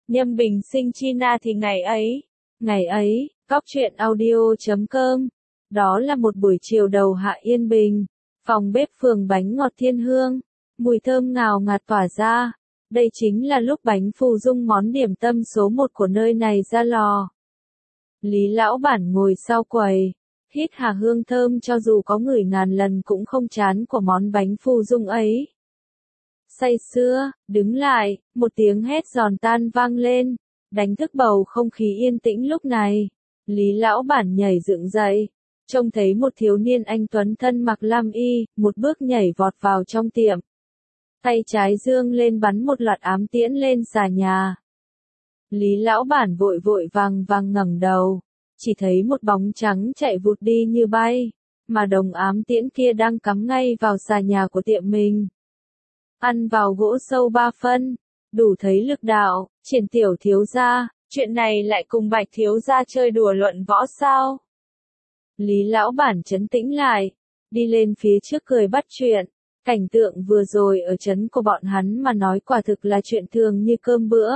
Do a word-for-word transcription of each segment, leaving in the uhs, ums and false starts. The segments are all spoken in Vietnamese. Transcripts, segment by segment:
Nhâm Bình sinh chi na thì ngày ấy. Ngày ấy, góc truyện audio chấm com. Đó là một buổi chiều đầu hạ yên bình. Phòng bếp phường bánh ngọt thiên hương. Mùi thơm ngào ngạt tỏa ra. Đây chính là lúc bánh phù dung món điểm tâm số một của nơi này ra lò. Lý lão bản ngồi sau quầy. Hít hà hương thơm cho dù có ngửi ngàn lần cũng không chán của món bánh phù dung ấy. Say sưa, đứng lại, một tiếng hét giòn tan vang lên, đánh thức bầu không khí yên tĩnh lúc này. Lý lão bản nhảy dựng dậy, trông thấy một thiếu niên anh tuấn thân mặc lam y, một bước nhảy vọt vào trong tiệm. Tay trái giương lên bắn một loạt ám tiễn lên xà nhà. Lý lão bản vội vội vàng vàng ngẩng đầu, chỉ thấy một bóng trắng chạy vụt đi như bay, mà đồng ám tiễn kia đang cắm ngay vào xà nhà của tiệm mình. Ăn vào gỗ sâu ba phân, đủ thấy lực đạo. Triển tiểu thiếu gia, chuyện này lại cùng Bạch thiếu gia chơi đùa luận võ sao? Lý lão bản trấn tĩnh lại, đi lên phía trước cười bắt chuyện. Cảnh tượng vừa rồi ở trấn của bọn hắn mà nói quả thực là chuyện thường như cơm bữa.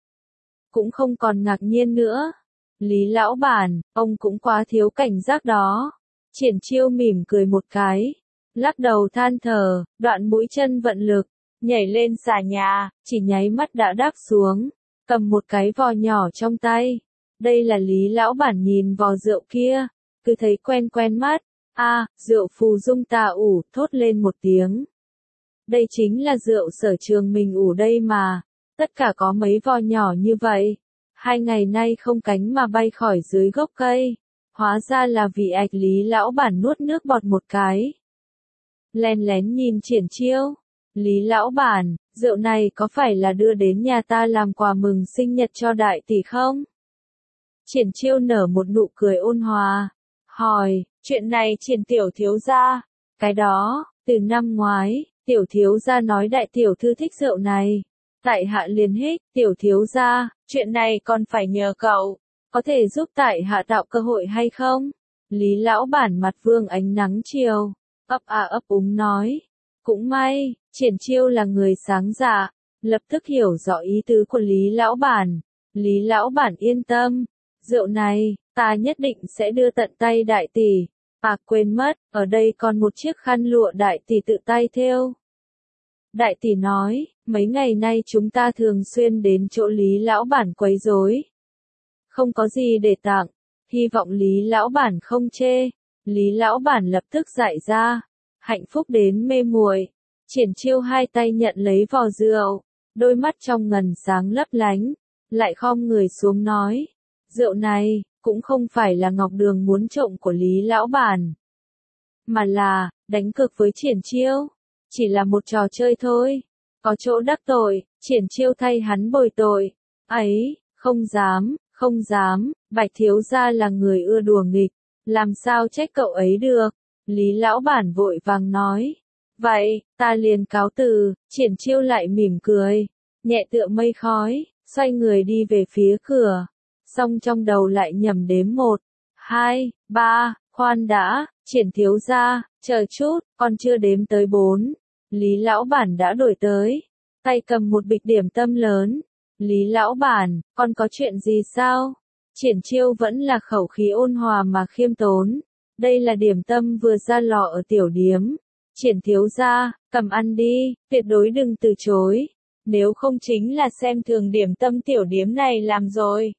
Cũng không còn ngạc nhiên nữa. Lý lão bản, ông cũng quá thiếu cảnh giác đó. Triển chiêu mỉm cười một cái, lắc đầu than thở, đoạn mũi chân vận lực, nhảy lên xà nhà, chỉ nháy mắt đã đáp xuống, cầm một cái vò nhỏ trong tay. Đây là Lý lão bản nhìn vò rượu kia, cứ thấy quen quen mắt. A, à, rượu phù dung tà ủ, thốt lên một tiếng. Đây chính là rượu sở trường mình ủ đây mà, tất cả có mấy vò nhỏ như vậy. Hai ngày nay không cánh mà bay khỏi dưới gốc cây, hóa ra là vì ạch. Lý lão bản nuốt nước bọt một cái. Lén lén nhìn Triển chiêu. Lý lão bản, rượu này có phải là đưa đến nhà ta làm quà mừng sinh nhật cho đại tỷ không? Triển chiêu nở một nụ cười ôn hòa, hỏi, chuyện này Triển tiểu thiếu gia, cái đó, từ năm ngoái, tiểu thiếu gia nói đại tiểu thư thích rượu này. Tại hạ liền hích, tiểu thiếu gia, chuyện này còn phải nhờ cậu, có thể giúp tại hạ tạo cơ hội hay không? Lý lão bản mặt vương ánh nắng chiều, ấp à ấp úng nói. Cũng may, Triển chiêu là người sáng dạ, lập tức hiểu rõ ý tứ của Lý lão bản. Lý lão bản yên tâm, rượu này, ta nhất định sẽ đưa tận tay đại tỷ. À quên mất, ở đây còn một chiếc khăn lụa đại tỷ tự tay thêu. Đại tỷ nói, mấy ngày nay chúng ta thường xuyên đến chỗ Lý lão bản quấy rối. Không có gì để tặng, hy vọng Lý lão bản không chê. Lý lão bản lập tức dạy ra, hạnh phúc đến mê muội. Triển chiêu hai tay nhận lấy vò rượu, đôi mắt trong ngần sáng lấp lánh, lại khom người xuống nói, rượu này, cũng không phải là ngọc đường muốn trộm của Lý lão bản, mà là, đánh cược với Triển chiêu, chỉ là một trò chơi thôi, có chỗ đắc tội, Triển chiêu thay hắn bồi tội, ấy, không dám, không dám, Bạch thiếu gia là người ưa đùa nghịch, làm sao trách cậu ấy được. Lý lão bản vội vàng nói, vậy, ta liền cáo từ. Triển chiêu lại mỉm cười, nhẹ tựa mây khói, xoay người đi về phía cửa, xong trong đầu lại nhẩm đếm một, hai, ba, khoan đã, Triển thiếu gia, chờ chút, còn chưa đếm tới bốn. Lý lão bản đã đổi tới, tay cầm một bịch điểm tâm lớn. Lý lão bản, còn có chuyện gì sao? Triển chiêu vẫn là khẩu khí ôn hòa mà khiêm tốn. Đây là điểm tâm vừa ra lò ở tiểu điếm. Triển thiếu gia, cầm ăn đi, tuyệt đối đừng từ chối. Nếu không chính là xem thường điểm tâm tiểu điếm này làm rồi.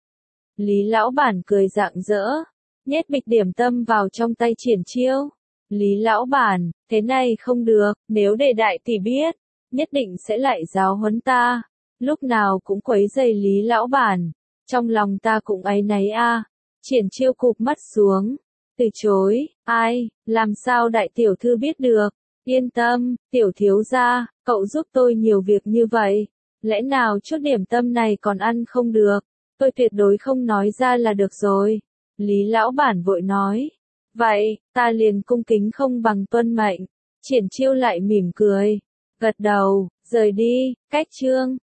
Lý lão bản cười rạng rỡ, nhét bịch điểm tâm vào trong tay Triển chiêu. Lý lão bản, thế này không được, nếu để đại tỷ biết, nhất định sẽ lại giáo huấn ta. Lúc nào cũng quấy rầy Lý lão bản, trong lòng ta cũng áy náy a. Triển chiêu cụp mắt xuống, từ chối, ai, làm sao đại tiểu thư biết được? Yên tâm, tiểu thiếu gia, cậu giúp tôi nhiều việc như vậy, lẽ nào chút điểm tâm này còn ăn không được? Tôi tuyệt đối không nói ra là được rồi. Lý lão bản vội nói, vậy, ta liền cung kính không bằng tuân mệnh. Triển chiêu lại mỉm cười, gật đầu, rời đi. Cách chương